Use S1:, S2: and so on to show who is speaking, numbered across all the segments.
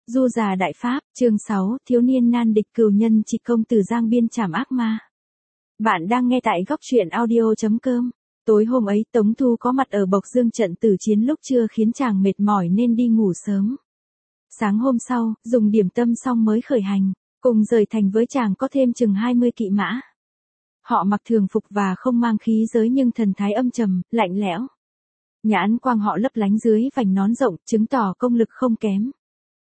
S1: Du già đại pháp, chương 6, thiếu niên nan địch cừu nhân chỉ công từ Giang Biên trảm ác ma. Bạn đang nghe tại góc truyện audio.com. Tối hôm ấy Tống Thu có mặt ở Bộc Dương trận tử chiến lúc trưa khiến chàng mệt mỏi nên đi ngủ sớm. Sáng hôm sau, dùng điểm tâm xong mới khởi hành, cùng rời thành với chàng có thêm chừng 20 kỵ mã. Họ mặc thường phục và không mang khí giới nhưng thần thái âm trầm, lạnh lẽo. Nhãn quang họ lấp lánh dưới vành nón rộng, chứng tỏ công lực không kém.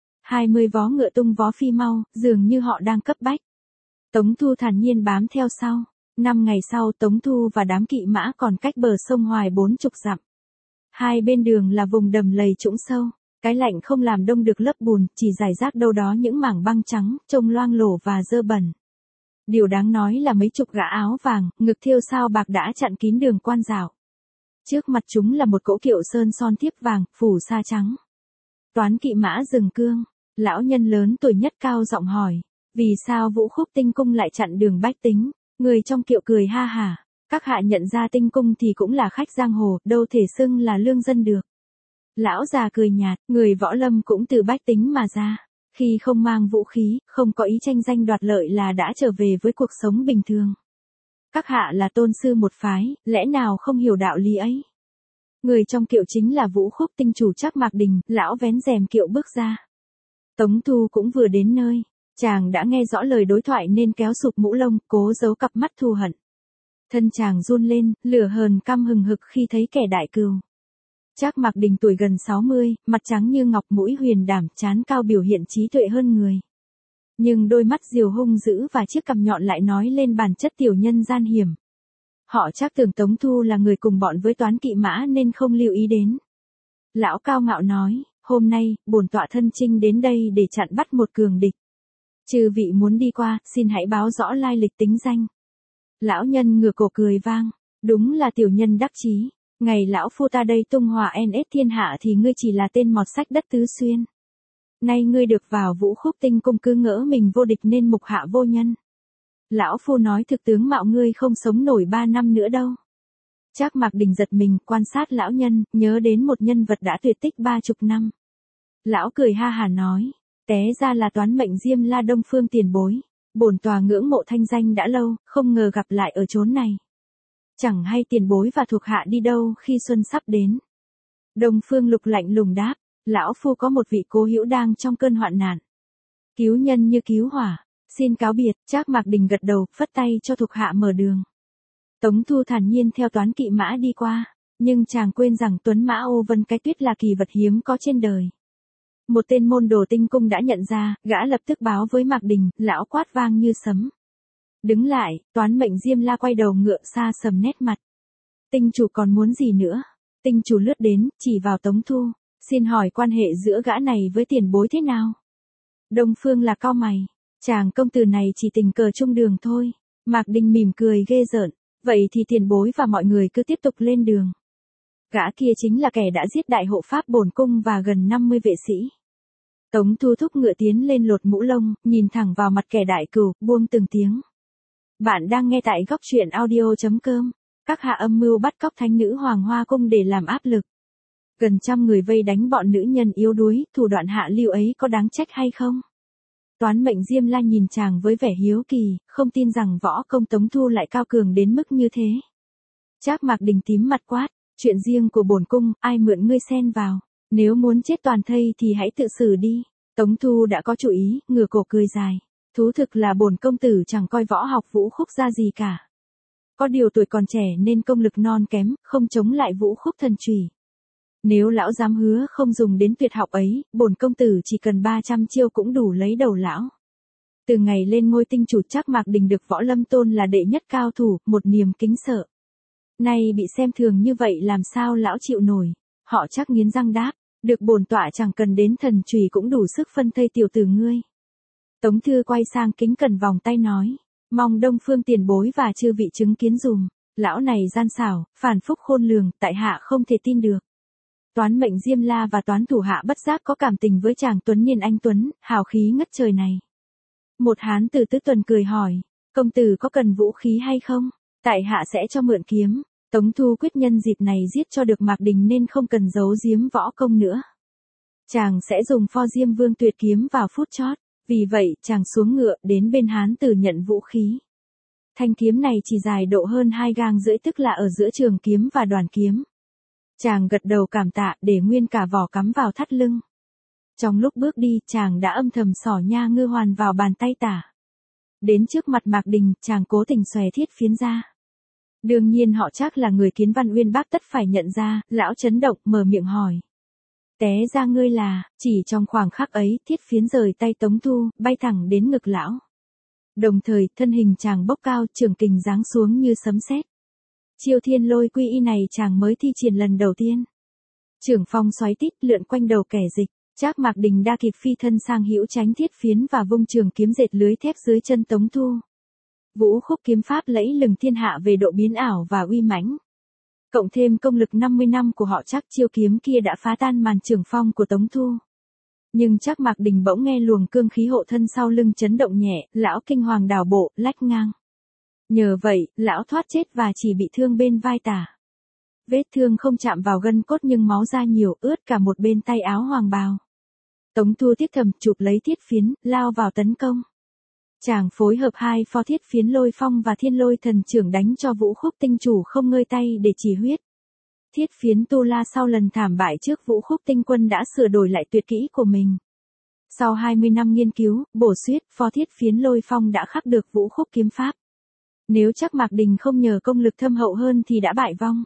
S1: 20 vó ngựa tung vó phi mau, dường như họ đang cấp bách. Tống Thu thản nhiên bám theo sau. 5 ngày sau Tống Thu và đám kỵ mã còn cách bờ sông Hoài 40 dặm. Hai bên đường là vùng đầm lầy trũng sâu. Cái lạnh không làm đông được lớp bùn, chỉ rải rác đâu đó những mảng băng trắng, trông loang lổ và dơ bẩn. Điều đáng nói là mấy chục gã áo vàng, ngực thêu sao bạc đã chặn kín đường quan dạo. Trước mặt chúng là một cỗ kiệu sơn son thiếp vàng, phủ sa trắng. Toán kỵ mã dừng cương. Lão nhân lớn tuổi nhất cao giọng hỏi, vì sao Vũ Khúc Tinh Cung lại chặn đường bách tính? Người trong kiệu cười ha hả, các hạ nhận ra Tinh Cung thì cũng là khách giang hồ, đâu thể xưng là lương dân được. Lão già cười nhạt, người võ lâm cũng từ bách tính mà ra, khi không mang vũ khí, không có ý tranh danh đoạt lợi là đã trở về với cuộc sống bình thường. Các hạ là tôn sư một phái, lẽ nào không hiểu đạo lý ấy? Người trong kiệu chính là Vũ Khúc Tinh chủ Trác Mạc Đình, lão vén rèm kiệu bước ra. Tống Thu cũng vừa đến nơi, chàng đã nghe rõ lời đối thoại nên kéo sụp mũ lông, cố giấu cặp mắt thù hận. Thân chàng run lên, lửa hờn căm hừng hực khi thấy kẻ đại cừu. Trác Mạc Đình tuổi gần 60, mặt trắng như ngọc, mũi huyền đảm, trán cao biểu hiện trí tuệ hơn người. Nhưng đôi mắt diều hung dữ và chiếc cằm nhọn lại nói lên bản chất tiểu nhân gian hiểm. Họ chắc tưởng Tống Thu là người cùng bọn với toán kỵ mã nên không lưu ý đến. Lão cao ngạo nói, hôm nay, bổn tọa thân chinh đến đây để chặn bắt một cường địch. Chư vị muốn đi qua, xin hãy báo rõ lai lịch tính danh. Lão nhân ngửa cổ cười vang, đúng là tiểu nhân đắc chí. Ngày lão phu ta đây tung hòa NS thiên hạ thì ngươi chỉ là tên mọt sách đất tứ xuyên. Nay ngươi được vào Vũ Khúc Tinh Cung cứ ngỡ mình vô địch nên mục hạ vô nhân. Lão phu nói thực tướng mạo ngươi không sống nổi 3 năm nữa đâu. Trác Mạc Đình giật mình, quan sát lão nhân, nhớ đến một nhân vật đã tuyệt tích 30 năm. Lão cười ha hả nói, té ra là toán mệnh Diêm La Đông Phương tiền bối. Bổn tòa ngưỡng mộ thanh danh đã lâu, không ngờ gặp lại ở chốn này. Chẳng hay tiền bối và thuộc hạ đi đâu khi xuân sắp đến. Đông Phương Lục lạnh lùng đáp, lão phu có một vị cố hữu đang trong cơn hoạn nạn. Cứu nhân như cứu hỏa, xin cáo biệt. Trác Mạc Đình gật đầu, phất tay cho thuộc hạ mở đường. Tống Thu thản nhiên theo toán kỵ mã đi qua, nhưng chàng quên rằng tuấn mã ô vân cái tuyết là kỳ vật hiếm có trên đời. Một tên môn đồ Tinh Cung đã nhận ra, gã lập tức báo với Mạc Đình, lão quát vang như sấm. Đứng lại, toán mệnh Diêm La quay đầu ngựa xa sầm nét mặt. Tinh chủ còn muốn gì nữa? Tinh chủ lướt đến, chỉ vào Tống Thu, xin hỏi quan hệ giữa gã này với tiền bối thế nào? Đông Phương là cau mày, chàng công tử này chỉ tình cờ chung đường thôi. Mạc Đình mỉm cười ghê rợn, vậy thì tiền bối và mọi người cứ tiếp tục lên đường. Gã kia chính là kẻ đã giết đại hộ pháp bổn cung và gần 50 vệ sĩ. Tống Thu thúc ngựa tiến lên lột mũ lông, nhìn thẳng vào mặt kẻ đại cừu, buông từng tiếng. Bạn đang nghe tại góc truyện audio.com. Các hạ âm mưu bắt cóc thánh nữ Hoàng Hoa Cung để làm áp lực. Gần 100 người vây đánh bọn nữ nhân yếu đuối, thủ đoạn hạ lưu ấy có đáng trách hay không? Toán mệnh Diêm La nhìn chàng với vẻ hiếu kỳ, không tin rằng võ công Tống Thu lại cao cường đến mức như thế. Trác Mạc Đình tím mặt quát, chuyện riêng của bổn cung, ai mượn ngươi xen vào? Nếu muốn chết toàn thây thì hãy tự xử đi. Tống Thu đã có chủ ý, ngửa cổ cười dài. Thú thực là bổn công tử chẳng coi võ học Vũ Khúc ra gì cả. Có điều tuổi còn trẻ nên công lực non kém, không chống lại Vũ Khúc thần chùy. Nếu lão dám hứa không dùng đến tuyệt học ấy, bổn công tử chỉ cần 300 chiêu cũng đủ lấy đầu lão. Từ ngày lên ngôi tinh chủ Trác Mạc Đình được võ lâm tôn là đệ nhất cao thủ, một niềm kính sợ. Nay bị xem thường như vậy làm sao lão chịu nổi? Họ chắc nghiến răng đáp, được bổn tọa chẳng cần đến thần chùy cũng đủ sức phân thây tiểu tử ngươi. Tống Thư quay sang kính cẩn vòng tay nói, mong Đông Phương tiền bối và chư vị chứng kiến dùm, lão này gian xảo, phản phúc khôn lường, tại hạ không thể tin được. Toán mệnh Diêm La và toán thủ hạ bất giác có cảm tình với chàng tuấn niên anh tuấn, hào khí ngất trời này. Một hán tử Tứ Tuần cười hỏi, công tử có cần vũ khí hay không? Tại hạ sẽ cho mượn kiếm. Tống Thu quyết nhân dịp này giết cho được Mạc Đình nên không cần giấu giếm võ công nữa. chàng sẽ dùng pho Diêm Vương tuyệt kiếm vào phút chót. Vì vậy, chàng xuống ngựa, đến bên hán tử nhận vũ khí. Thanh kiếm này chỉ dài độ hơn 2 gang rưỡi, tức là ở giữa trường kiếm và đoàn kiếm. Chàng gật đầu cảm tạ, để nguyên cả vỏ cắm vào thắt lưng. Trong lúc bước đi, chàng đã âm thầm xỏ nha ngư hoàn vào bàn tay tả. Đến trước mặt Mạc Đình, chàng cố tình xòe thiết phiến ra. Đương nhiên họ chắc là người Kiến Văn Uyên Bác tất phải nhận ra, lão chấn động, mở miệng hỏi. Té ra ngươi là, chỉ trong khoảng khắc ấy, thiết phiến rời tay Tống Thu, bay thẳng đến ngực lão. Đồng thời, thân hình chàng bốc cao, trường kình giáng xuống như sấm sét. Chiêu Thiên Lôi Quy Y này chàng mới thi triển lần đầu tiên. Trưởng phong xoáy tít lượn quanh đầu kẻ dịch, Trác Mạc Đình đa kịp phi thân sang hữu tránh thiết phiến và vung trường kiếm dệt lưới thép dưới chân Tống Thu. Vũ khúc kiếm pháp lẫy lừng thiên hạ về độ biến ảo và uy mãnh. Cộng thêm công lực 50 năm của họ, chắc chiêu kiếm kia đã phá tan màn trường phong của Tống Thu. Nhưng Trác Mạc Đình bỗng nghe luồng cương khí hộ thân sau lưng chấn động nhẹ, lão kinh hoàng đảo bộ, lách ngang. Nhờ vậy, lão thoát chết và chỉ bị thương bên vai tả. Vết thương không chạm vào gân cốt nhưng máu ra nhiều, ướt cả một bên tay áo hoàng bào. Tống Thu tiếc thầm chụp lấy thiết phiến, lao vào tấn công. Chàng phối hợp hai pho thiết phiến Lôi Phong và Thiên Lôi Thần Trưởng đánh cho Vũ Khúc Tinh Chủ không ngơi tay để chỉ huyết. Thiết phiến Tu La sau lần thảm bại trước Vũ Khúc Tinh Quân đã sửa đổi lại tuyệt kỹ của mình. Sau 20 năm nghiên cứu, bổ xuyết, pho thiết phiến Lôi Phong đã khắc được Vũ Khúc kiếm pháp. Nếu Trác Mạc Đình không nhờ công lực thâm hậu hơn thì đã bại vong.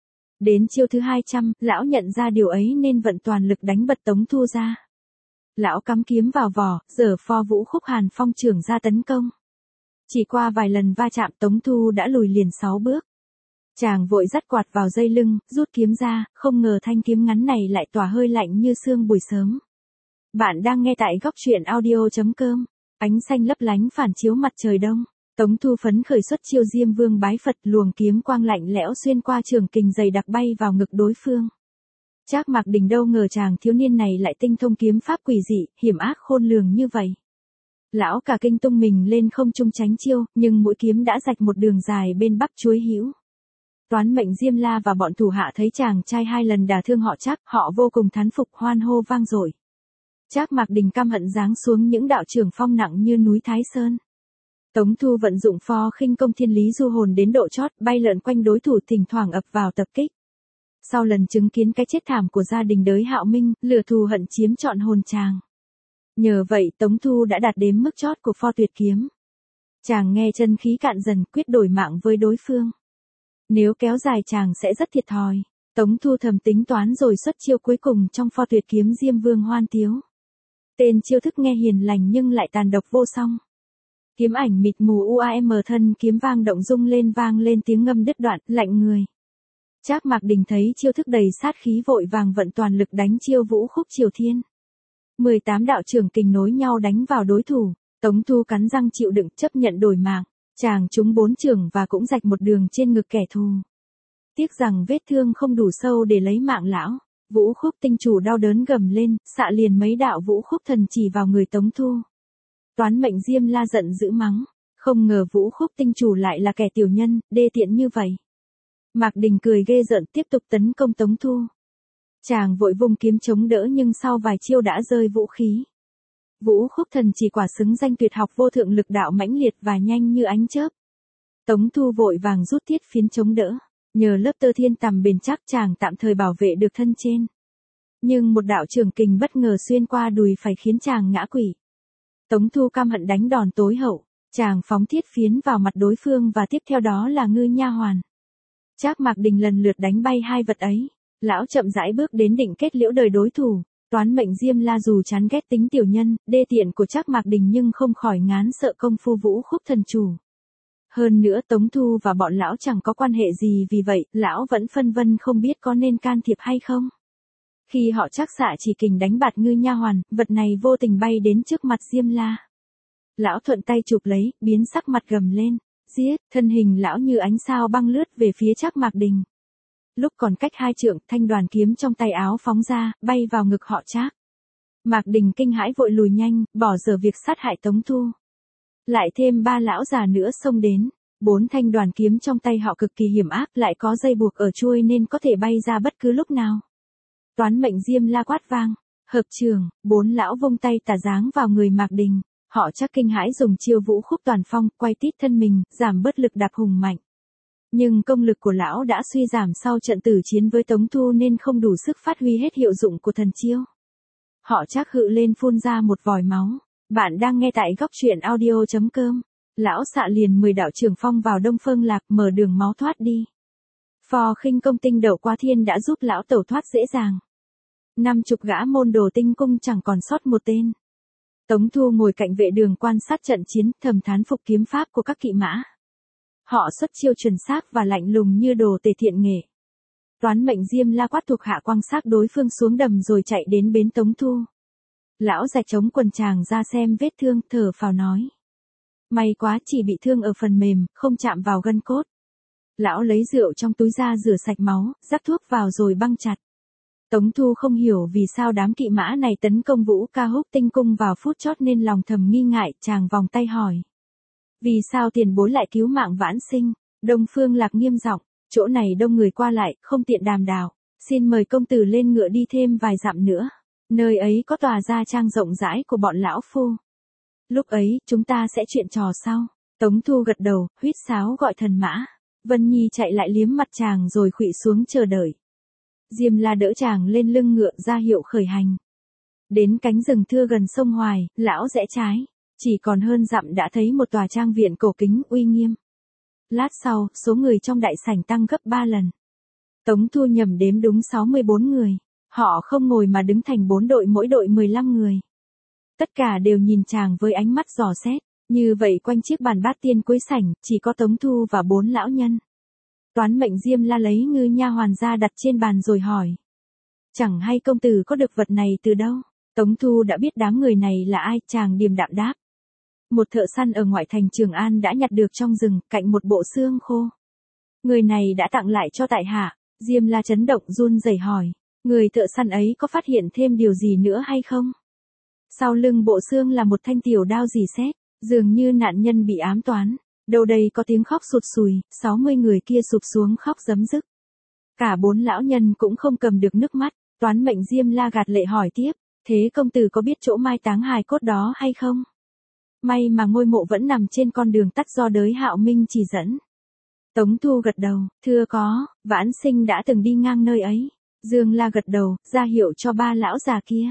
S1: Đến chiêu thứ 200, lão nhận ra điều ấy nên vận toàn lực đánh bật Tống Thu ra. Lão cắm kiếm vào vỏ, giở pho Vũ Khúc Hàn Phong trưởng ra tấn công. Chỉ qua vài lần va chạm, Tống Thu đã lùi liền 6 bước. Chàng vội dắt quạt vào dây lưng, rút kiếm ra, không ngờ thanh kiếm ngắn này lại tỏa hơi lạnh như sương buổi sớm. Bạn đang nghe tại góc truyện audio.com. Ánh xanh lấp lánh phản chiếu mặt trời đông. Tống Thu phấn khởi xuất chiêu Diêm Vương bái Phật, luồng kiếm quang lạnh lẽo xuyên qua trường kình dày đặc bay vào ngực đối phương. Trác Mạc Đình đâu ngờ chàng thiếu niên này lại tinh thông kiếm pháp quỷ dị, hiểm ác khôn lường như vậy. Lão cả kinh tung mình lên không trung tránh chiêu, nhưng mũi kiếm đã rạch một đường dài bên bắp chuối hữu. Toán Mệnh Diêm La và bọn thủ hạ thấy chàng trai 2 lần đả thương họ Trác, họ vô cùng thán phục, hoan hô vang dội. Trác Mạc Đình căm hận giáng xuống những đạo trường phong nặng như núi Thái Sơn. Tống Thu vận dụng pho khinh công Thiên Lý Du Hồn đến độ chót, bay lượn quanh đối thủ, thỉnh thoảng ập vào tập kích. Sau lần chứng kiến cái chết thảm của gia đình Đới Hạo Minh, lửa thù hận chiếm trọn hồn chàng. Nhờ vậy, Tống Thu đã đạt đến mức chót của pho tuyệt kiếm. Chàng nghe chân khí cạn dần, quyết đổi mạng với đối phương. Nếu kéo dài chàng sẽ rất thiệt thòi. Tống Thu thầm tính toán rồi xuất chiêu cuối cùng trong pho tuyệt kiếm Diêm Vương Hoan Tiếu. Tên chiêu thức nghe hiền lành nhưng lại tàn độc vô song. Kiếm ảnh mịt mù UAM thân kiếm vang động rung lên, vang lên tiếng ngâm đứt đoạn, lạnh người. Trác Mạc Đình thấy chiêu thức đầy sát khí, vội vàng vận toàn lực đánh chiêu Vũ Khúc Triều Thiên. 18 đạo trường kình nối nhau đánh vào đối thủ. Tống Thu cắn răng chịu đựng, chấp nhận đổi mạng. Chàng trúng 4 trường và cũng rạch một đường trên ngực kẻ thù. Tiếc rằng vết thương không đủ sâu để lấy mạng lão. Vũ Khúc Tinh Chủ đau đớn gầm lên, xạ liền mấy đạo Vũ Khúc Thần chỉ vào người Tống Thu. Toán Mệnh Diêm La giận dữ mắng, không ngờ Vũ Khúc Tinh Chủ lại là kẻ tiểu nhân, đê tiện như vậy. Mạc Đình cười ghê rợn, tiếp tục tấn công Tống Thu. Chàng vội vung kiếm chống đỡ nhưng sau vài chiêu đã rơi vũ khí. Vũ Khúc Thần chỉ quả xứng danh tuyệt học vô thượng lực đạo mãnh liệt và nhanh như ánh chớp. Tống Thu vội vàng rút thiết phiến chống đỡ, nhờ lớp tơ thiên tầm bền chắc chàng tạm thời bảo vệ được thân trên. Nhưng một đạo trường kình bất ngờ xuyên qua đùi phải khiến chàng ngã quỵ. Tống Thu căm hận đánh đòn tối hậu, chàng phóng thiết phiến vào mặt đối phương và tiếp theo đó là ngư nha hoàn. Trác Mạc Đình lần lượt đánh bay hai vật ấy. Lão chậm rãi bước đến định kết liễu đời đối thủ. Toán Mệnh Diêm La dù chán ghét tính tiểu nhân, đê tiện của Trác Mạc Đình nhưng không khỏi ngán sợ công phu Vũ Khúc Thần chủ. Hơn nữa Tống Thu và bọn lão chẳng có quan hệ gì, vì vậy, lão vẫn phân vân không biết có nên can thiệp hay không. Khi họ Trác xạ chỉ kình đánh bạt ngư nha hoàn, vật này vô tình bay đến trước mặt Diêm La. Lão thuận tay chụp lấy, biến sắc mặt gầm lên. Giết, thân hình lão như ánh sao băng lướt về phía Trác Mạc Đình. Lúc còn cách 2 trượng, thanh đoàn kiếm trong tay áo phóng ra, bay vào ngực họ Trác. Mạc Đình kinh hãi vội lùi nhanh, bỏ dở việc sát hại Tống Thu. Lại thêm 3 lão già nữa xông đến, 4 thanh đoàn kiếm trong tay họ cực kỳ hiểm ác, lại có dây buộc ở chuôi nên có thể bay ra bất cứ lúc nào. Toán Mệnh Diêm La quát vang, Hợp trường, bốn lão vung tay tà giáng vào người Mạc Đình, họ chắc kinh hãi dùng chiêu vũ khúc toàn phong, quay tít thân mình, giảm bớt lực đạp hùng mạnh. Nhưng công lực của lão đã suy giảm sau trận tử chiến với Tống Thu nên không đủ sức phát huy hết hiệu dụng của thần chiêu. Họ chắc hự lên phun ra một vòi máu. Bạn đang nghe tại góc truyện audio.com. Lão xạ liền 10 đạo trường phong vào Đông Phương Lạc, mở đường máu thoát đi. Phò khinh công tinh đậu qua thiên đã giúp lão tẩu thoát dễ dàng. 50 gã môn đồ tinh cung chẳng còn sót một tên. Tống Thu ngồi cạnh vệ đường quan sát trận chiến, thầm thán phục kiếm pháp của các kỵ mã. Họ xuất chiêu chuẩn xác và lạnh lùng như đồ tể thiện nghệ. Toán mệnh Diêm La quát thuộc hạ quăng xác đối phương xuống đầm rồi chạy đến bến Tống Thu. Lão rạch trống quần tràng ra xem vết thương, thở phào nói. May quá, chỉ bị thương ở phần mềm, không chạm vào gân cốt. Lão lấy rượu trong túi ra rửa sạch máu, rắc thuốc vào rồi băng chặt. Tống Thu không hiểu vì sao đám kỵ mã này tấn công Vũ Ca Húc tinh cung vào phút chót nên lòng thầm nghi ngại, chàng vòng tay hỏi. Vì sao tiền bối lại cứu mạng Vãn Sinh? Đông Phương Lạc nghiêm giọng, chỗ này đông người qua lại, không tiện đàm đạo. Xin mời công tử lên ngựa đi thêm vài dặm nữa. Nơi ấy có tòa gia trang rộng rãi của bọn lão phu. Lúc ấy, chúng ta sẽ chuyện trò sau. Tống Thu gật đầu, huýt sáo gọi thần mã. Vân Nhi chạy lại liếm mặt chàng rồi khuỵu xuống chờ đợi. Diêm La đỡ chàng lên lưng ngựa ra hiệu khởi hành. Đến cánh rừng thưa gần sông Hoài, lão rẽ trái. Chỉ còn hơn dặm đã thấy một tòa trang viện cổ kính uy nghiêm. Lát sau, số người trong đại sảnh tăng gấp 3 lần. Tống Thu nhầm đếm đúng 64 người. Họ không ngồi mà đứng thành 4 đội, mỗi đội 15 người. Tất cả đều nhìn chàng với ánh mắt dò xét. Như vậy quanh chiếc bàn bát tiên cuối sảnh, chỉ có Tống Thu và 4 lão nhân. Toán mệnh Diêm La lấy ngư nha hoàn ra đặt trên bàn rồi hỏi. Chẳng hay công tử có được vật này từ đâu? Tống Thu đã biết đám người này là ai, chàng điềm đạm đáp. Một thợ săn ở ngoại thành Trường An đã nhặt được trong rừng, cạnh một bộ xương khô. Người này đã tặng lại cho tại hạ. Diêm La chấn động run rẩy hỏi. Người thợ săn ấy có phát hiện thêm điều gì nữa hay không? Sau lưng bộ xương là một thanh tiểu đao rỉ sét, dường như nạn nhân bị ám toán. Đâu đây có tiếng khóc sụt sùi, 60 người kia sụp xuống khóc rấm rức. Cả 4 lão nhân cũng không cầm được nước mắt. Toán mệnh Diêm La gạt lệ hỏi tiếp. Thế công tử có biết chỗ mai táng hài cốt đó hay không? May mà ngôi mộ vẫn nằm trên con đường tắt do đới Hạo Minh chỉ dẫn. Tống Thu gật đầu, thưa có, Vãn Sinh đã từng đi ngang nơi ấy. Dương La gật đầu, ra hiệu cho 3 lão già kia.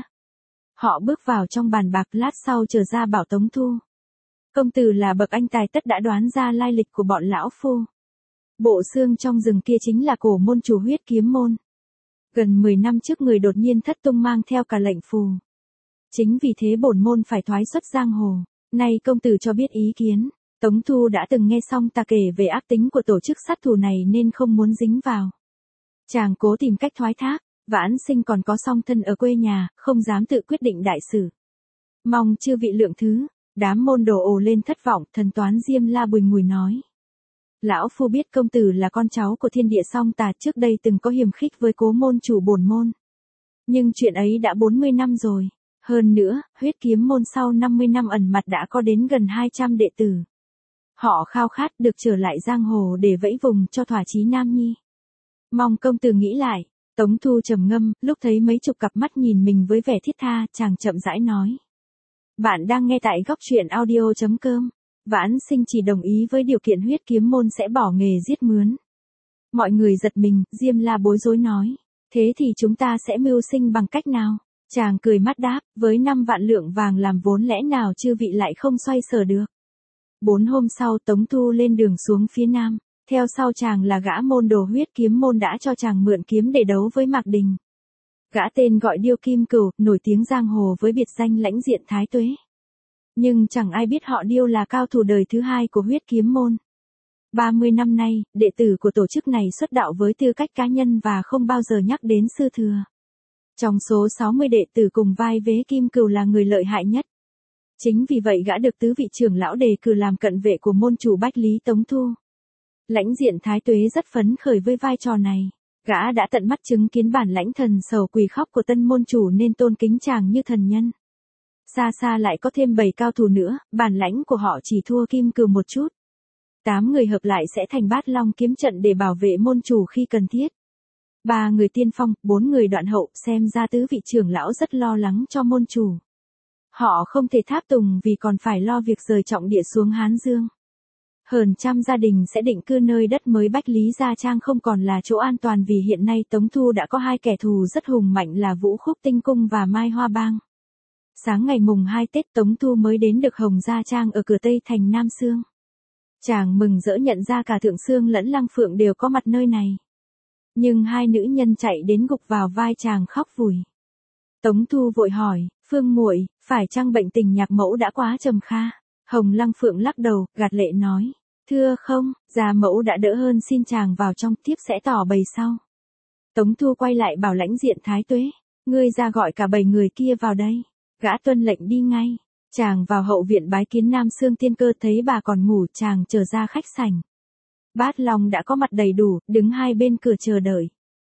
S1: Họ bước vào trong bàn bạc, lát sau trở ra bảo Tống Thu. Công tử là bậc anh tài, tất đã đoán ra lai lịch của bọn lão phu. Bộ xương trong rừng kia chính là cổ môn chủ Huyết Kiếm môn. Gần 10 năm trước người đột nhiên thất tung mang theo cả lệnh phù. Chính vì thế bổn môn phải thoái xuất giang hồ. Nay công tử cho biết ý kiến. Tống Thu đã từng nghe xong ta kể về ác tính của tổ chức sát thủ này nên không muốn dính vào. Chàng cố tìm cách thoái thác. Vãn Sinh còn có song thân ở quê nhà, không dám tự quyết định đại sự. Mong chư vị lượng thứ. Đám môn đồ ồ lên thất vọng. Thần toán Diêm La bùi ngùi nói. Lão phu biết công tử là con cháu của thiên địa song tà, trước đây từng có hiềm khích với cố môn chủ bổn môn. Nhưng chuyện ấy đã 40 năm rồi. Hơn nữa, Huyết Kiếm môn sau 50 năm ẩn mặt đã có đến gần 200 đệ tử. Họ khao khát được trở lại giang hồ để vẫy vùng cho thỏa chí nam nhi. Mong công tử nghĩ lại. Tống Thu trầm ngâm, lúc thấy mấy chục cặp mắt nhìn mình với vẻ thiết tha, chàng chậm rãi nói. Bạn đang nghe tại góc truyện audio.com. Vãn Sinh chỉ đồng ý với điều kiện Huyết Kiếm môn sẽ bỏ nghề giết mướn. Mọi người giật mình, Diêm La bối rối nói. Thế thì chúng ta sẽ mưu sinh bằng cách nào? Chàng cười mắt đáp, với 5 vạn lượng vàng làm vốn lẽ nào chư vị lại không xoay sở được. 4 hôm sau Tống Thu lên đường xuống phía nam. Theo sau chàng là gã môn đồ Huyết Kiếm môn đã cho chàng mượn kiếm để đấu với Mạc Đình. Gã tên gọi Điêu Kim Cửu, nổi tiếng giang hồ với biệt danh Lãnh Diện Thái Tuế. Nhưng chẳng ai biết họ Điêu là cao thủ đời thứ 2 của Huyết Kiếm môn. 30 năm nay, đệ tử của tổ chức này xuất đạo với tư cách cá nhân và không bao giờ nhắc đến sư thừa. Trong số 60 đệ tử cùng vai vế Kim Cửu là người lợi hại nhất. Chính vì vậy gã được tứ vị trưởng lão đề cử làm cận vệ của môn chủ Bách Lý Tống Thu. Lãnh Diện Thái Tuế rất phấn khởi với vai trò này. Gã đã tận mắt chứng kiến bản lãnh thần sầu quỳ khóc của tân môn chủ nên tôn kính chàng như thần nhân. Xa xa lại có thêm 7 cao thủ nữa, bản lãnh của họ chỉ thua Kim Cửu một chút. 8 người hợp lại sẽ thành Bát Long kiếm trận để bảo vệ môn chủ khi cần thiết. 3 người tiên phong, 4 người đoạn hậu, xem ra tứ vị trưởng lão rất lo lắng cho môn chủ. Họ không thể tháp tùng vì còn phải lo việc rời trọng địa xuống Hán Dương. Hơn trăm gia đình sẽ định cư nơi đất mới Bách Lý Gia Trang không còn là chỗ an toàn vì hiện nay Tống Thu đã có 2 kẻ thù rất hùng mạnh là Vũ Khúc Tinh Cung và Mai Hoa Bang. Sáng ngày mùng 2 Tết Tống Thu mới đến được Hồng Gia Trang ở cửa Tây thành Nam Xương. Chàng mừng rỡ nhận ra cả Thượng Xương lẫn Lăng Phượng đều có mặt nơi này. Nhưng 2 nữ nhân chạy đến gục vào vai chàng khóc vùi. Tống Thu vội hỏi, Phương muội, phải chăng bệnh tình Nhạc mẫu đã quá trầm kha? Hồng Lăng Phượng lắc đầu, gạt lệ nói, thưa không, gia mẫu đã đỡ hơn, xin chàng vào trong, thiếp sẽ tỏ bày sau. Tống Thu quay lại bảo Lãnh Diện Thái Tuế, ngươi ra gọi cả 7 người kia vào đây. Gã tuân lệnh đi ngay. Chàng vào hậu viện bái kiến Nam Xương Tiên Cơ, thấy bà còn ngủ, chàng trở ra khách sảnh. Bát Long đã có mặt đầy đủ, đứng hai bên cửa chờ đợi.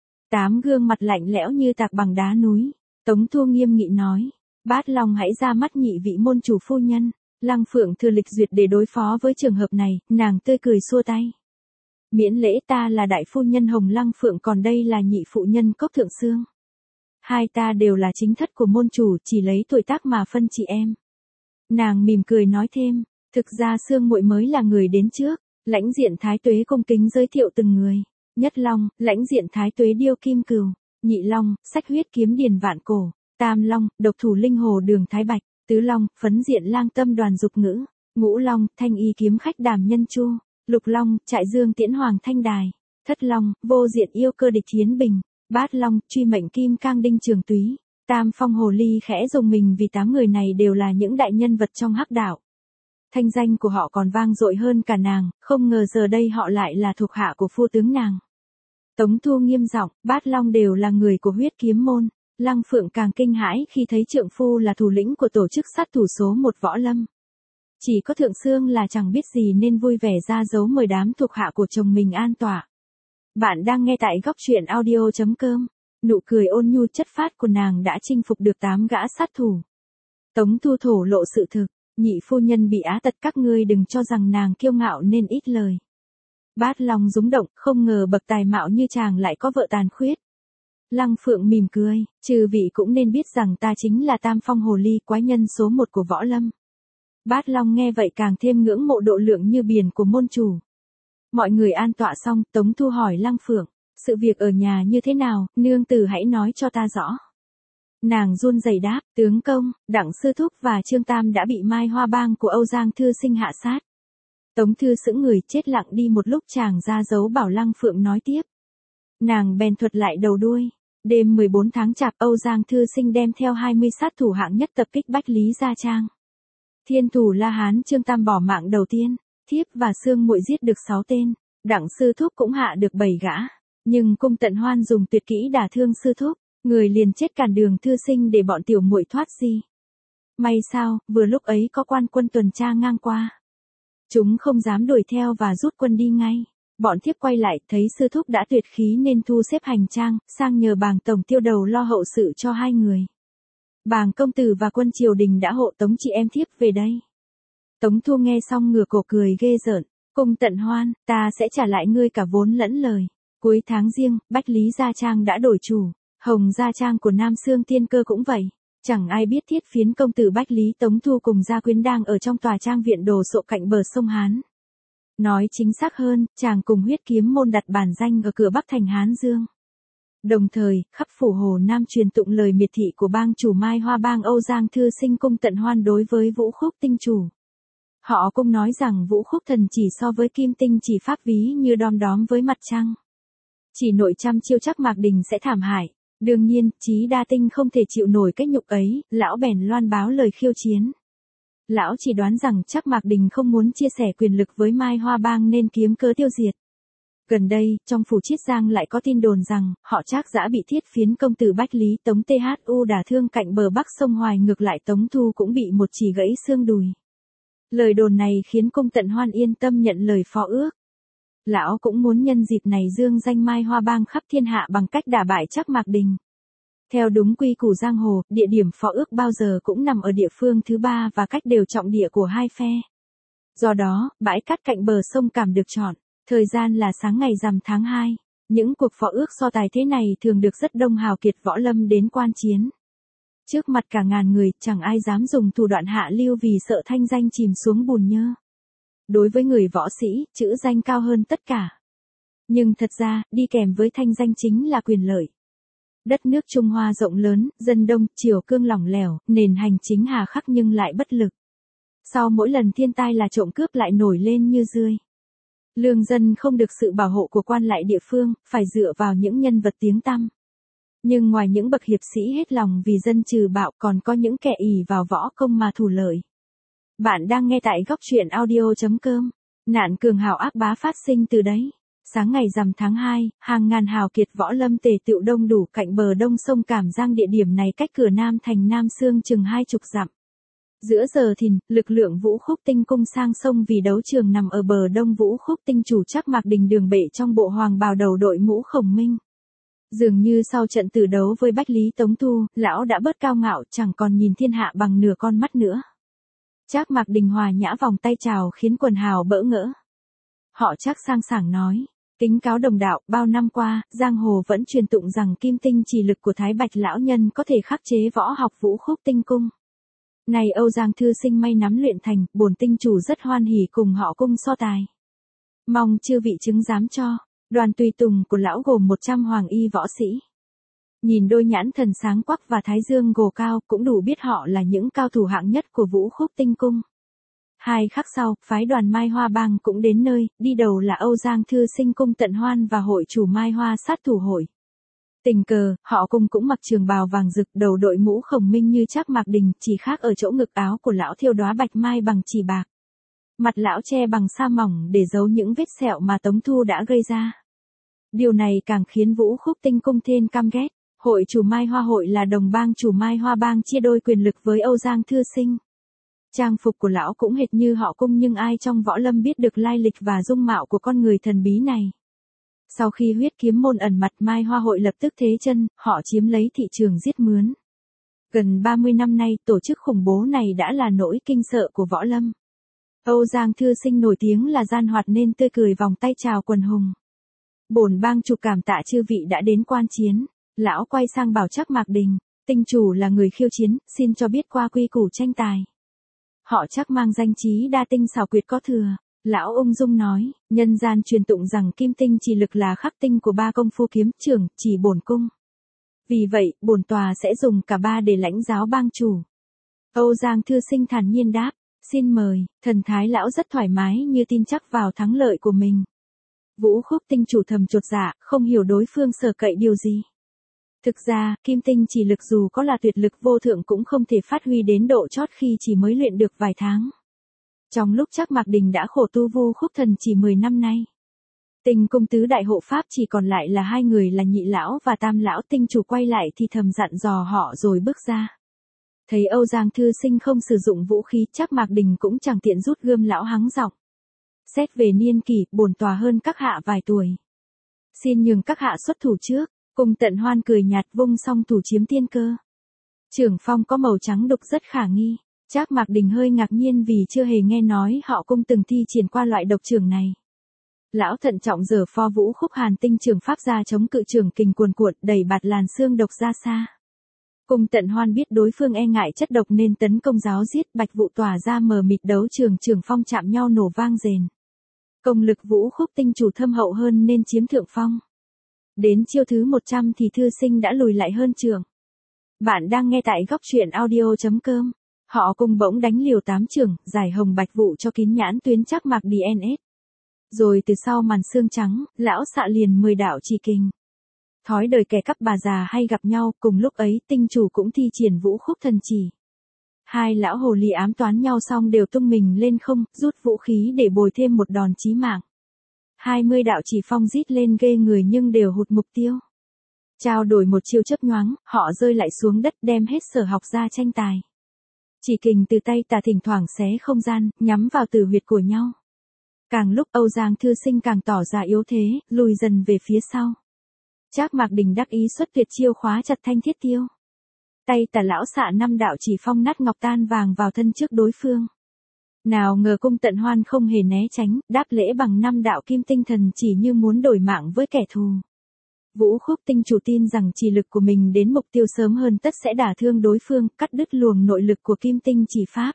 S1: 8 gương mặt lạnh lẽo như tạc bằng đá núi. Tống Thu nghiêm nghị nói, Bát Long hãy ra mắt nhị vị môn chủ phu nhân. Lăng Phượng thừa lịch duyệt để đối phó với trường hợp này, nàng tươi cười xua tay. Miễn lễ, ta là đại phu nhân Hồng Lăng Phượng, còn đây là nhị phụ nhân Cốc Thượng Xương. Hai ta đều là chính thất của môn chủ, chỉ lấy tuổi tác mà phân chị em. Nàng mỉm cười nói thêm, thực ra Xương muội mới là người đến trước. Lãnh Diện Thái Tuế cung kính giới thiệu từng người. Nhất Long, Lãnh Diện Thái Tuế điêu kim cừu. Nhị Long, sách huyết kiếm điền vạn cổ. Tam Long, độc thủ linh hồ đường Thái Bạch. Tứ Long, phấn diện lang tâm đoàn dục ngữ. Ngũ Long, thanh y kiếm khách đàm nhân chu. Lục Long, trại dương tiễn hoàng thanh đài. Thất Long, vô diện yêu cơ địch hiến bình. Bát Long, truy mệnh kim cang đinh trường túy. Tam Phong hồ ly khẽ rùng mình vì 8 người này đều là những đại nhân vật trong hắc đạo. Thanh danh của họ còn vang dội hơn cả nàng, không ngờ giờ đây họ lại là thuộc hạ của phu tướng nàng. Tống Thu nghiêm giọng, Bát Long đều là người của huyết kiếm môn. Lăng Phượng càng kinh hãi khi thấy trượng phu là thủ lĩnh của tổ chức sát thủ số 1 võ lâm. Chỉ có Thượng Xương là chẳng biết gì nên vui vẻ ra dấu mời đám thuộc hạ của chồng mình an tọa. Bạn đang nghe tại góc truyện audio.com. Nụ cười ôn nhu chất phát của nàng đã chinh phục được 8 gã sát thủ. Tống Thu thổ lộ sự thực, nhị phu nhân bị á tật, các ngươi đừng cho rằng nàng kiêu ngạo nên ít lời. Bát Long rúng động, không ngờ bậc tài mạo như chàng lại có vợ tàn khuyết. Lăng Phượng mỉm cười, chư vị cũng nên biết rằng ta chính là Tam Phong hồ ly, quái nhân số 1 của võ lâm. Bát Long nghe vậy càng thêm ngưỡng mộ độ lượng như biển của môn chủ. Mọi người an tọa xong, Tống Thu hỏi Lăng Phượng, sự việc ở nhà như thế nào, nương tử hãy nói cho ta rõ. Nàng run rẩy đáp, tướng công, Đặng Sư Thúc và Trương Tam đã bị Mai Hoa Bang của Âu Giang Thư Sinh hạ sát. Tống Thư sững người, chết lặng đi một lúc, chàng ra dấu bảo Lăng Phượng nói tiếp. Nàng bèn thuật lại đầu đuôi. Đêm 14 tháng Chạp, Âu Giang Thư Sinh đem theo 20 sát thủ hạng nhất tập kích Bách Lý Gia Trang. Thiên thủ La Hán Trương Tam bỏ mạng đầu tiên, thiếp và Xương muội giết được 6 tên, Đặng Sư Thúc cũng hạ được 7 gã. Nhưng Cung Tận Hoan dùng tuyệt kỹ đả thương Sư Thúc, người liền chết cản đường Thư Sinh để bọn tiểu muội thoát di. May sao, vừa lúc ấy có quan quân tuần tra ngang qua. Chúng không dám đuổi theo và rút quân đi ngay. Bọn thiếp quay lại, thấy Sư Thúc đã tuyệt khí nên thu xếp hành trang, sang nhờ Bàng tổng tiêu đầu lo hậu sự cho 2 người. Bàng công tử và quân triều đình đã hộ tống chị em thiếp về đây. Tống Thu nghe xong ngửa cổ cười ghê rợn. Cung Tận Hoan, ta sẽ trả lại ngươi cả vốn lẫn lời. Cuối tháng Giêng, Bách Lý Gia Trang đã đổi chủ. Hồng Gia Trang của Nam Xương Tiên Cơ cũng vậy. Chẳng ai biết Thiết Phiến công tử Bách Lý Tống Thu cùng gia quyến đang ở trong tòa trang viện đồ sộ cạnh bờ sông Hán. Nói chính xác hơn, chàng cùng huyết kiếm môn đặt bản danh ở cửa Bắc thành Hán Dương. Đồng thời, khắp phủ Hồ Nam truyền tụng lời miệt thị của bang chủ Mai Hoa Bang Âu Giang Thư Sinh Cung Tận Hoan đối với Vũ Khúc Tinh chủ. Họ cũng nói rằng Vũ Khúc thần chỉ so với Kim Tinh chỉ pháp ví như đom đóm với mặt trăng. Chỉ nội trăm chiêu chắc Mạc Đình sẽ thảm hại. Đương nhiên, Chí Đa Tinh không thể chịu nổi cái nhục ấy, lão bèn loan báo lời khiêu chiến. Lão chỉ đoán rằng chắc Mạc Đình không muốn chia sẻ quyền lực với Mai Hoa Bang nên kiếm cớ tiêu diệt. Gần đây, trong phủ Chiết Giang lại có tin đồn rằng, họ Trác Dã bị Thiết Phiến công tử Bách Lý Tống Thu đả thương cạnh bờ bắc sông Hoài, ngược lại Tống Thu cũng bị một chỉ gãy xương đùi. Lời đồn này khiến Cung Tận Hoan yên tâm nhận lời phó ước. Lão cũng muốn nhân dịp này dương danh Mai Hoa Bang khắp thiên hạ bằng cách đả bại Trác Mạc Đình. Theo đúng quy củ giang hồ, địa điểm phó ước bao giờ cũng nằm ở địa phương thứ 3 và cách đều trọng địa của hai phe. Do đó, bãi cát cạnh bờ sông Cảm được chọn. Thời gian là sáng ngày rằm tháng 2. Những cuộc võ ước so tài thế này thường được rất đông hào kiệt võ lâm đến quan chiến. Trước mặt cả ngàn người, chẳng ai dám dùng thủ đoạn hạ lưu vì sợ thanh danh chìm xuống bùn nhơ. Đối với người võ sĩ, chữ danh cao hơn tất cả. Nhưng thật ra, đi kèm với thanh danh chính là quyền lợi. Đất nước Trung Hoa rộng lớn, dân đông, triều cương lỏng lẻo, nền hành chính hà khắc nhưng lại bất lực. Sau mỗi lần thiên tai là trộm cướp lại nổi lên như dươi. Lương dân không được sự bảo hộ của quan lại địa phương, phải dựa vào những nhân vật tiếng tăm. Nhưng ngoài những bậc hiệp sĩ hết lòng vì dân trừ bạo còn có những kẻ ỷ vào võ công mà thủ lợi. Bạn đang nghe tại góc truyện audio.com. Nạn cường hào ác bá phát sinh từ đấy. Sáng ngày rằm tháng 2, hàng ngàn hào kiệt võ lâm tề tựu đông đủ cạnh bờ đông sông Cảm Giang, địa điểm này cách cửa Nam thành Nam Xương chừng 20 dặm. Giữa giờ thìn, lực lượng Vũ Khúc Tinh cung sang sông vì đấu trường nằm ở bờ đông. Vũ Khúc Tinh chủ Trác Mạc Đình đường bệ trong bộ hoàng bào đầu đội mũ khổng minh. Dường như sau trận tử đấu với Bách Lý Tống Thu, lão đã bớt cao ngạo, chẳng còn nhìn thiên hạ bằng nửa con mắt nữa. Trác Mạc Đình hòa nhã vòng tay chào khiến quần hào bỡ ngỡ. Họ Trác sang sảng nói, kính cáo đồng đạo, bao năm qua, giang hồ vẫn truyền tụng rằng kim tinh chỉ lực của Thái Bạch lão nhân có thể khắc chế võ học Vũ Khúc Tinh cung. Này Âu Giang thư sinh may nắm luyện thành, bổn tinh chủ rất hoan hỉ cùng họ cung so tài. Mong chư vị chứng giám cho. Đoàn tùy tùng của lão gồm 100 hoàng y võ sĩ. Nhìn đôi nhãn thần sáng quắc và thái dương gồ cao cũng đủ biết họ là những cao thủ hạng nhất của Vũ Khúc Tinh cung. 2 khắc sau, phái đoàn Mai Hoa Bang cũng đến nơi, đi đầu là Âu Giang thư sinh Cung Tận Hoan và hội chủ Mai Hoa sát thủ hội. Tình cờ, họ Cung cũng mặc trường bào vàng rực, đầu đội mũ khổng minh như Trác Mạc Đình, chỉ khác ở chỗ ngực áo của lão thêu đóa bạch mai bằng chỉ bạc. Mặt lão che bằng sa mỏng để giấu những vết sẹo mà Tống Thu đã gây ra. Điều này càng khiến Vũ Khúc Tinh cung thêm căm ghét. Hội chủ Mai Hoa hội là đồng bang chủ Mai Hoa bang chia đôi quyền lực với Âu Giang thư sinh. Trang phục của lão cũng hệt như họ Cung, nhưng ai trong võ lâm biết được lai lịch và dung mạo của con người thần bí này. Sau khi huyết kiếm môn ẩn mặt, Mai Hoa hội lập tức thế chân, họ chiếm lấy thị trường giết mướn. Gần 30 năm nay, tổ chức khủng bố này đã là nỗi kinh sợ của võ lâm. Âu Giang thư sinh nổi tiếng là gian hoạt nên tươi cười vòng tay chào quần hùng. Bổn bang chủ cảm tạ chư vị đã đến quan chiến. Lão quay sang bảo Trác Mạc Đình, tinh chủ là người khiêu chiến, xin cho biết qua quy củ tranh tài. Họ Trác mang danh chí đa tinh xảo quyệt có thừa. Lão ung dung nói, nhân gian truyền tụng rằng kim tinh chỉ lực là khắc tinh của 3 công phu kiếm trưởng, chỉ bổn cung. Vì vậy, bổn tòa sẽ dùng cả 3 để lãnh giáo bang chủ. Âu Giang thư sinh thản nhiên đáp, xin mời. Thần thái lão rất thoải mái như tin chắc vào thắng lợi của mình. Vũ Khúc Tinh chủ thầm chột dạ, không hiểu đối phương sở cậy điều gì. Thực ra, kim tinh chỉ lực dù có là tuyệt lực vô thượng cũng không thể phát huy đến độ chót khi chỉ mới luyện được vài tháng. Trong lúc Trác Mạc Đình đã khổ tu Vu Khúc Thần chỉ 10 năm nay. Tinh cung tứ đại hộ pháp chỉ còn lại là 2 người là Nhị lão và Tam lão. Tinh chủ quay lại thì thầm dặn dò họ rồi bước ra. Thấy Âu Giang thư sinh không sử dụng vũ khí, Trác Mạc Đình cũng chẳng tiện rút gươm, lão hắng giọng. Xét về niên kỷ, bổn tòa hơn các hạ vài tuổi. Xin nhường các hạ xuất thủ trước. Cung Tận Hoan cười nhạt vung song thủ chiếm tiên cơ. Trưởng phong có màu trắng đục rất khả nghi. Trác Mạc Đình hơi ngạc nhiên vì chưa hề nghe nói họ Cung từng thi triển qua loại độc trưởng này. Lão thận trọng giở pho Vũ Khúc Hàn Tinh trường pháp ra chống cự trường kình cuồn cuộn đẩy bạt làn xương độc ra xa. Cung Tận Hoan biết đối phương e ngại chất độc nên tấn công giáo giết, bạch vụ tỏa ra mờ mịt, đấu trường phong chạm nhau nổ vang rền. Công lực Vũ Khúc Tinh chủ thâm hậu hơn nên chiếm thượng phong. Đến chiêu thứ 100 thì thư sinh đã lùi lại hơn trường. Bạn đang nghe tại góc truyện audio.com. Họ Cung bỗng đánh liều 8 trường, giải hồng bạch vụ cho kín nhãn tuyến Trác Mạc DNS. Rồi từ sau màn xương trắng, lão xạ liền 10 đạo chỉ kình. Thói đời kẻ cắp bà già hay gặp nhau, cùng lúc ấy tinh chủ cũng thi triển Vũ Khúc Thần chỉ. 2 lão hồ ly ám toán nhau xong đều tung mình lên không, rút vũ khí để bồi thêm một đòn chí mạng. 20 đạo chỉ phong rít lên ghê người nhưng đều hụt mục tiêu. Trao đổi một chiêu chớp nhoáng, họ rơi lại xuống đất đem hết sở học ra tranh tài. Chỉ kình từ tay tà thỉnh thoảng xé không gian, nhắm vào tử huyệt của nhau. Càng lúc Âu Giang thư sinh càng tỏ ra yếu thế, lùi dần về phía sau. Trác Mạc Đình đắc ý xuất tuyệt chiêu khóa chặt thanh thiết tiêu. Tay tà lão xạ 5 đạo chỉ phong nát ngọc tan vàng vào thân trước đối phương. Nào ngờ Cung Tận Hoan không hề né tránh, đáp lễ bằng 5 đạo kim tinh thần chỉ như muốn đổi mạng với kẻ thù. Vũ Khúc Tinh chủ tin rằng chỉ lực của mình đến mục tiêu sớm hơn tất sẽ đả thương đối phương, cắt đứt luồng nội lực của Kim Tinh chỉ pháp.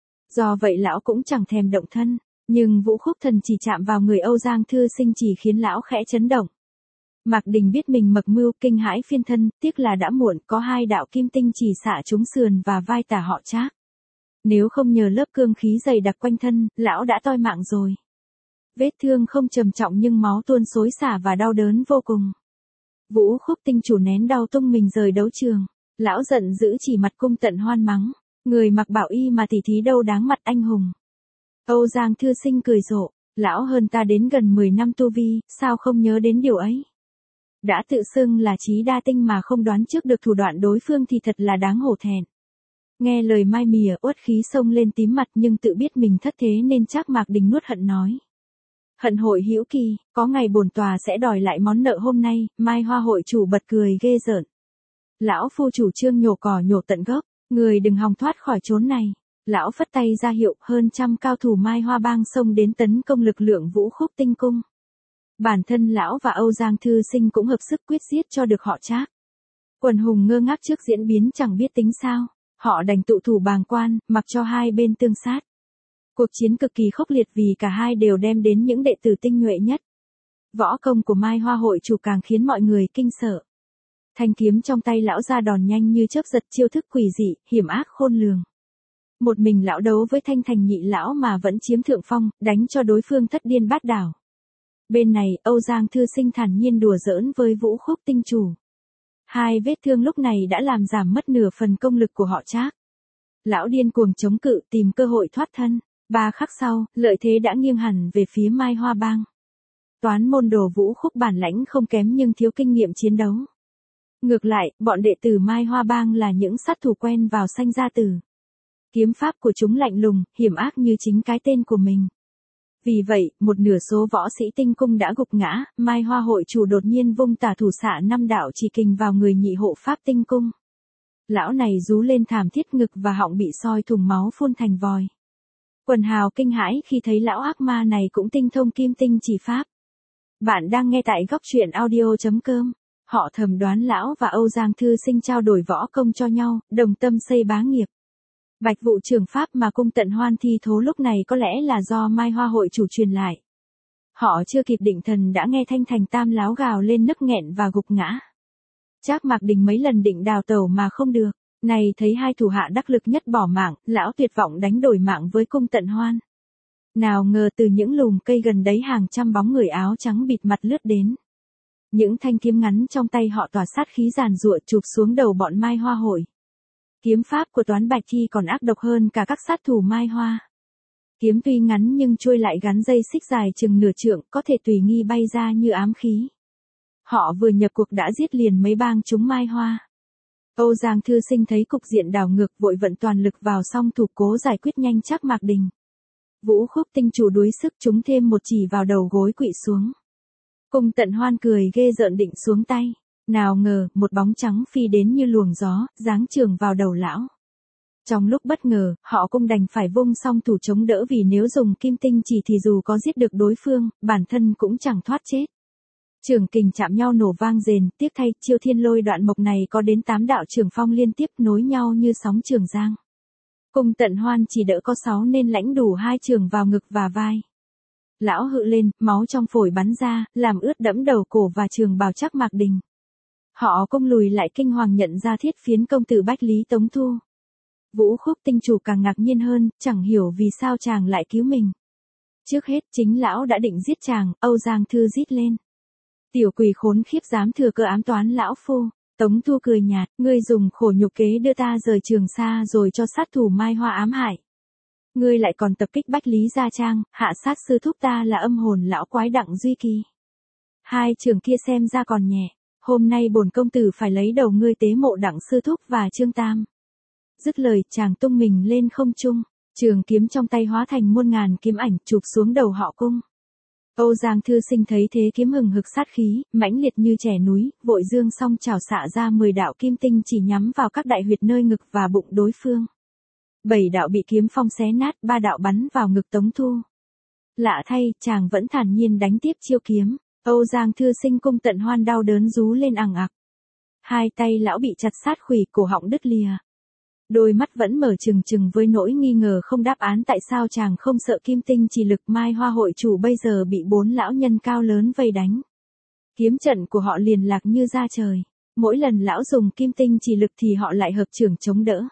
S1: Do vậy lão cũng chẳng thèm động thân, nhưng Vũ Khúc Thần chỉ chạm vào người Âu Giang Thư Sinh chỉ khiến lão khẽ chấn động. Mạc Đình biết mình mập mưu, kinh hãi phiên thân, tiếc là đã muộn, có hai đạo kim tinh chỉ xạ trúng sườn và vai tả họ Trác. Nếu không nhờ lớp cương khí dày đặc quanh thân, lão đã toi mạng rồi. Vết thương không trầm trọng nhưng máu tuôn xối xả và đau đớn vô cùng. Vũ Khúc Tinh chủ nén đau tung mình rời đấu trường. Lão giận dữ chỉ mặt Cung Tận Hoan mắng, người mặc bảo y mà tỉ thí đâu đáng mặt anh hùng. Âu Giang Thư Sinh cười rộ, lão hơn ta đến gần 10 năm tu vi, sao không nhớ đến điều ấy. Đã tự xưng là trí đa tinh mà không đoán trước được thủ đoạn đối phương thì thật là đáng hổ thẹn. Nghe lời mai mỉa, uất khí xông lên tím mặt nhưng tự biết mình thất thế nên Trác Mạc Đình nuốt hận nói. Hận hội hữu kỳ, có ngày bổn tòa sẽ đòi lại món nợ hôm nay. Mai Hoa hội chủ bật cười ghê rợn. Lão phu chủ trương nhổ cỏ nhổ tận gốc, người đừng hòng thoát khỏi chốn này. Lão phất tay ra hiệu, hơn trăm cao thủ Mai Hoa bang xông đến tấn công lực lượng Vũ Khúc Tinh cung. Bản thân lão và Âu Giang Thư Sinh cũng hợp sức quyết giết cho được họ Trác. Quần hùng ngơ ngác trước diễn biến chẳng biết tính sao, họ đành tụ thủ bàng quan, mặc cho hai bên tương sát. Cuộc chiến cực kỳ khốc liệt vì cả hai đều đem đến những đệ tử tinh nhuệ nhất. Võ công của Mai Hoa hội chủ càng khiến mọi người kinh sợ. Thanh kiếm trong tay lão ra đòn nhanh như chớp giật, chiêu thức quỷ dị, hiểm ác khôn lường. Một mình lão đấu với Thanh Thành nhị lão mà vẫn chiếm thượng phong, đánh cho đối phương thất điên bát đảo. Bên này, Âu Giang Thư Sinh thản nhiên đùa giỡn với Vũ Khúc Tinh chủ. Hai vết thương lúc này đã làm giảm mất nửa phần công lực của họ Trác. Lão điên cuồng chống cự, tìm cơ hội thoát thân. 3 khắc sau, lợi thế đã nghiêng hẳn về phía Mai Hoa bang. Toán môn đồ Vũ Khúc bản lãnh không kém nhưng thiếu kinh nghiệm chiến đấu. Ngược lại, bọn đệ tử Mai Hoa bang là những sát thủ quen vào sanh gia tử. Kiếm pháp của chúng lạnh lùng, hiểm ác như chính cái tên của mình. Vì vậy, một nửa số võ sĩ tinh cung đã gục ngã, Mai Hoa hội chủ đột nhiên vung tả thủ xạ 5 đạo chỉ kình vào người nhị hộ pháp tinh cung. Lão này rú lên thảm thiết, ngực và họng bị soi thủng, máu phun thành vòi. Quần hào kinh hãi khi thấy lão ác ma này cũng tinh thông kim tinh chỉ pháp. Bạn đang nghe tại góc truyện audio.com. Họ thầm đoán lão và Âu Giang Thư Sinh trao đổi võ công cho nhau, đồng tâm xây bá nghiệp. Bạch vụ trường pháp mà Cung Tận Hoan thi thố lúc này có lẽ là do Mai Hoa hội chủ truyền lại. Họ chưa kịp định thần đã nghe Thanh Thành tam láo gào lên nấc nghẹn và gục ngã. Trác Mạc Đình mấy lần định đào tẩu mà không được. Này thấy hai thủ hạ đắc lực nhất bỏ mạng, lão tuyệt vọng đánh đổi mạng với Cung Tận Hoan. Nào ngờ từ những lùm cây gần đấy hàng trăm bóng người áo trắng bịt mặt lướt đến. Những thanh kiếm ngắn trong tay họ tỏa sát khí giàn giụa chụp xuống đầu bọn Mai Hoa hội. Kiếm pháp của Toán Bạch Thi còn ác độc hơn cả các sát thủ Mai Hoa. Kiếm tuy ngắn nhưng chuôi lại gắn dây xích dài chừng nửa trượng, có thể tùy nghi bay ra như ám khí. Họ vừa nhập cuộc đã giết liền mấy bang chúng Mai Hoa. Âu Giang Thư Sinh thấy cục diện đảo ngược vội vận toàn lực vào song thủ cố giải quyết nhanh Trác Mạc Đình. Vũ Khúc Tinh chủ đuối sức trúng thêm một chỉ vào đầu gối quỵ xuống. Cung Tận Hoan cười ghê rợn định xuống tay. Nào ngờ, một bóng trắng phi đến như luồng gió, giáng trường vào đầu lão. Trong lúc bất ngờ, họ cũng đành phải vung song thủ chống đỡ vì nếu dùng kim tinh chỉ thì dù có giết được đối phương, bản thân cũng chẳng thoát chết. Trường kình chạm nhau nổ vang rền, tiếc thay, chiêu thiên lôi đoạn mộc này có đến 8 đạo trường phong liên tiếp nối nhau như sóng trường giang. Cung Tận Hoan chỉ đỡ có 6 nên lãnh đủ 2 trường vào ngực và vai. Lão hự lên, máu trong phổi bắn ra, làm ướt đẫm đầu cổ và trường bào Trác Mạc Đình. Họ cung lùi lại kinh hoàng nhận ra thiết phiến công tử Bách Lý Tống Thu. Vũ Khúc Tinh chủ càng ngạc nhiên hơn, chẳng hiểu vì sao chàng lại cứu mình. Trước hết chính lão đã định giết chàng, Âu Giang Thư rít lên. Tiểu quỷ khốn khiếp dám thừa cơ ám toán lão phu. Tống Thu cười nhạt, ngươi dùng khổ nhục kế đưa ta rời Trường Sa rồi cho sát thủ Mai Hoa ám hại. Ngươi lại còn tập kích Bách Lý Gia Trang, hạ sát sư thúc ta là âm hồn lão quái Đặng Duy Kỳ. 2 trường kia xem ra còn nhẹ, hôm nay bổn công tử phải lấy đầu ngươi tế mộ Đặng sư thúc và Trương Tam. Dứt lời, chàng tung mình lên không trung, trường kiếm trong tay hóa thành muôn ngàn kiếm ảnh chụp xuống đầu họ cung. Âu Giang Thư Sinh thấy thế kiếm hừng hực sát khí, mãnh liệt như trẻ núi, vội dương song chảo xạ ra 10 đạo kim tinh chỉ nhắm vào các đại huyệt nơi ngực và bụng đối phương. 7 đạo bị kiếm phong xé nát, 3 đạo bắn vào ngực Tống Thu. Lạ thay, chàng vẫn thản nhiên đánh tiếp chiêu kiếm. Âu Giang Thư Sinh cung tận hoan đau đớn rú lên ằng ặc. Hai tay lão bị chặt sát khuỷu, cổ họng đứt lìa. Đôi mắt vẫn mở trừng trừng với nỗi nghi ngờ không đáp án, tại sao chàng không sợ kim tinh chỉ lực. Mai Hoa hội chủ bây giờ bị 4 lão nhân cao lớn vây đánh. Kiếm trận của họ liền lạc như ra trời. Mỗi lần lão dùng kim tinh chỉ lực thì họ lại hợp chưởng chống đỡ.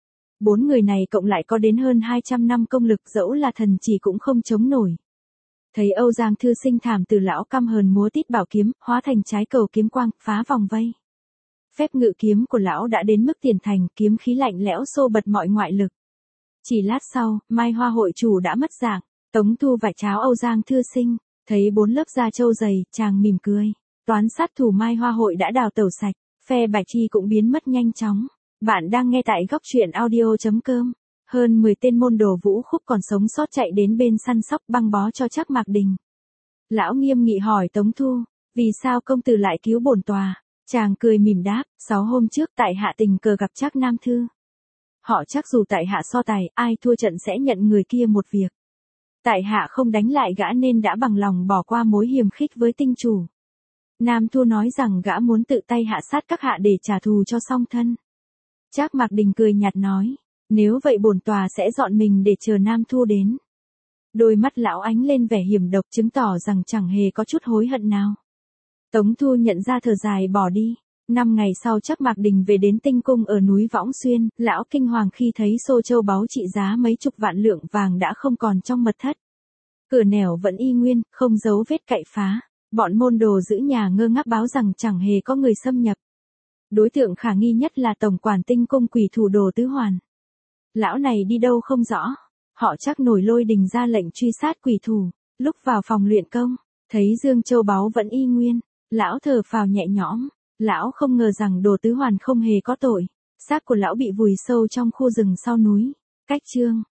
S1: 4 người này cộng lại có đến hơn 200 năm công lực, dẫu là thần chỉ cũng không chống nổi. Thấy Âu Giang Thư Sinh thảm từ, lão căm hờn múa tít bảo kiếm, hóa thành trái cầu kiếm quang, phá vòng vây. Phép ngự kiếm của lão đã đến mức tiền thành, kiếm khí lạnh lẽo xô bật mọi ngoại lực. Chỉ lát sau, Mai Hoa hội chủ đã mất dạng. Tống Thu vải cháo Âu Giang Thư Sinh, thấy 4 lớp da trâu dày, chàng mỉm cười. Toán sát thủ Mai Hoa hội đã đào tẩu sạch, phe Bạch Chi cũng biến mất nhanh chóng. Bạn đang nghe tại góc truyện audio.com. Hơn 10 tên môn đồ Vũ Khúc còn sống sót chạy đến bên săn sóc băng bó cho Trác Mạc Đình. Lão nghiêm nghị hỏi Tống Thu, vì sao công tử lại cứu bổn tòa? Chàng cười mỉm đáp, 6 hôm trước tại hạ tình cờ gặp Trác Nam Thư. Họ chắc dù tại hạ so tài, ai thua trận sẽ nhận người kia một việc. Tại hạ không đánh lại gã nên đã bằng lòng bỏ qua mối hiềm khích với tinh chủ. Nam Thu nói rằng gã muốn tự tay hạ sát các hạ để trả thù cho song thân. Trác Mạc Đình cười nhạt nói, nếu vậy bổn tòa sẽ dọn mình để chờ Nam Thu đến. Đôi mắt lão ánh lên vẻ hiểm độc, chứng tỏ rằng chẳng hề có chút hối hận nào. Tống Thu nhận ra thở dài bỏ đi. 5 ngày sau Trác Mạc Đình về đến tinh cung ở núi Võng Xuyên, lão kinh hoàng khi thấy xô châu báu trị giá mấy chục vạn lượng vàng đã không còn trong mật thất. Cửa nẻo vẫn y nguyên, không dấu vết cậy phá. Bọn môn đồ giữ nhà ngơ ngác báo rằng chẳng hề có người xâm nhập. Đối tượng khả nghi nhất là tổng quản tinh cung quỷ thủ Đồ Tứ Hoàn. Lão này đi đâu không rõ. Họ chắc nổi Lôi Đình ra lệnh truy sát quỷ thủ. Lúc vào phòng luyện công, thấy dương châu báu vẫn y nguyên. Lão thở phào nhẹ nhõm. Lão không ngờ rằng Đồ Tứ Hoàn không hề có tội. Xác của lão bị vùi sâu trong khu rừng sau núi. Cách chương